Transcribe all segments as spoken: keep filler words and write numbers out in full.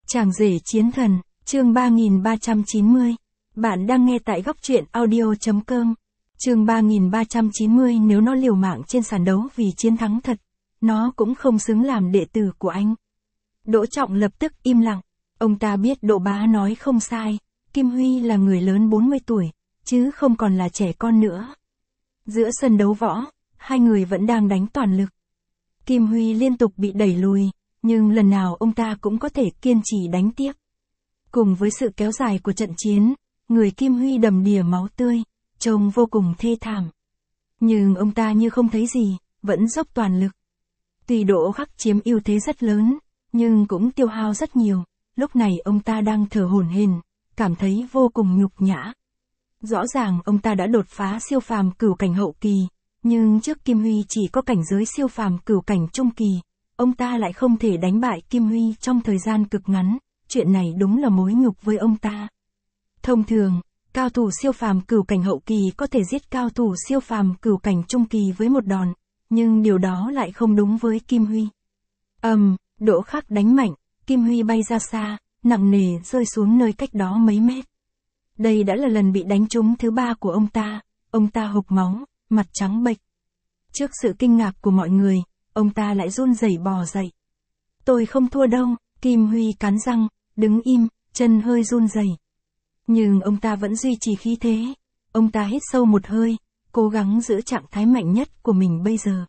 Chàng rể chiến thần, chương ba nghìn ba trăm chín mươi. Bạn đang nghe tại góc truyện audio chấm com. Chương ba nghìn ba trăm chín mươi. Nếu nó liều mạng trên sàn đấu vì chiến thắng thật, nó cũng không xứng làm đệ tử của anh. Đỗ Trọng lập tức im lặng. Ông ta biết Đỗ Bá nói không sai, Kim Huy là người lớn bốn mươi tuổi, chứ không còn là trẻ con nữa. Giữa sân đấu võ, hai người vẫn đang đánh toàn lực. Kim Huy liên tục bị đẩy lùi, nhưng lần nào ông ta cũng có thể kiên trì đánh tiếp. Cùng với sự kéo dài của trận chiến, người Kim Huy đầm đìa máu tươi, trông vô cùng thê thảm. Nhưng ông ta như không thấy gì, vẫn dốc toàn lực. Tuy Đỗ Khắc chiếm ưu thế rất lớn, nhưng cũng tiêu hao rất nhiều. Lúc này ông ta đang thở hổn hển, cảm thấy vô cùng nhục nhã. Rõ ràng ông ta đã đột phá siêu phàm cửu cảnh hậu kỳ, nhưng trước Kim Huy chỉ có cảnh giới siêu phàm cửu cảnh trung kỳ, ông ta lại không thể đánh bại Kim Huy trong thời gian cực ngắn, chuyện này đúng là mối nhục với ông ta. Thông thường, cao thủ siêu phàm cửu cảnh hậu kỳ có thể giết cao thủ siêu phàm cửu cảnh trung kỳ với một đòn, nhưng điều đó lại không đúng với Kim Huy. Ầm, um, Đỗ Khắc đánh mạnh, Kim Huy bay ra xa, nặng nề rơi xuống nơi cách đó mấy mét. Đây đã là lần bị đánh trúng thứ ba của ông ta, ông ta hộc máu, mặt trắng bệch. Trước sự kinh ngạc của mọi người, ông ta lại run rẩy bò dậy. Tôi không thua đâu, Kim Huy cắn răng, đứng im, chân hơi run rẩy. Nhưng ông ta vẫn duy trì khí thế. Ông ta hít sâu một hơi, cố gắng giữ trạng thái mạnh nhất của mình bây giờ.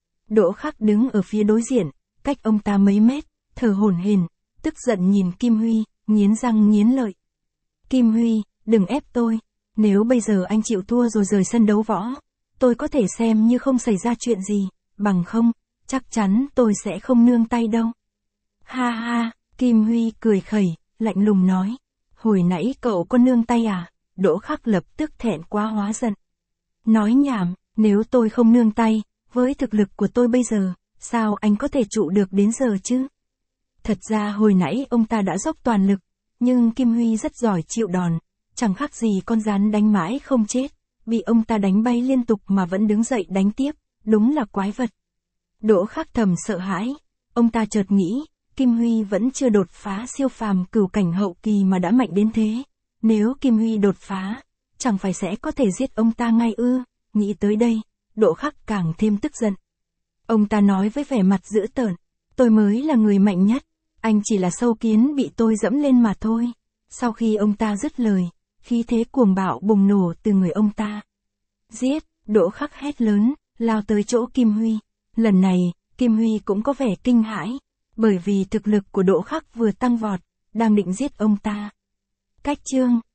Đỗ Khắc đứng ở phía đối diện, cách ông ta mấy mét, thở hổn hển, tức giận nhìn Kim Huy, nghiến răng nghiến lợi. Kim Huy, đừng ép tôi, nếu bây giờ anh chịu thua rồi rời sân đấu võ, tôi có thể xem như không xảy ra chuyện gì, bằng không, chắc chắn tôi sẽ không nương tay đâu. Ha ha, Kim Huy cười khẩy, lạnh lùng nói. Hồi nãy cậu có nương tay à? Đỗ Khắc lập tức thẹn quá hóa giận. Nói nhảm, nếu tôi không nương tay, với thực lực của tôi bây giờ, sao anh có thể trụ được đến giờ chứ? Thật ra hồi nãy ông ta đã dốc toàn lực, nhưng Kim Huy rất giỏi chịu đòn, chẳng khác gì con rắn đánh mãi không chết, bị ông ta đánh bay liên tục mà vẫn đứng dậy đánh tiếp, đúng là quái vật. Đỗ Khắc thầm sợ hãi, ông ta chợt nghĩ, Kim Huy vẫn chưa đột phá siêu phàm cửu cảnh hậu kỳ mà đã mạnh đến thế, nếu Kim Huy đột phá, chẳng phải sẽ có thể giết ông ta ngay ư? Nghĩ tới đây, Đỗ Khắc càng thêm tức giận. Ông ta nói với vẻ mặt dữ tợn, tôi mới là người mạnh nhất, anh chỉ là sâu kiến bị tôi dẫm lên mà thôi. Sau khi ông ta dứt lời, khí thế cuồng bạo bùng nổ từ người ông ta. Giết, Đỗ Khắc hét lớn, lao tới chỗ Kim Huy. Lần này, Kim Huy cũng có vẻ kinh hãi, bởi vì thực lực của Đỗ Khắc vừa tăng vọt, đang định giết ông ta. Cách chương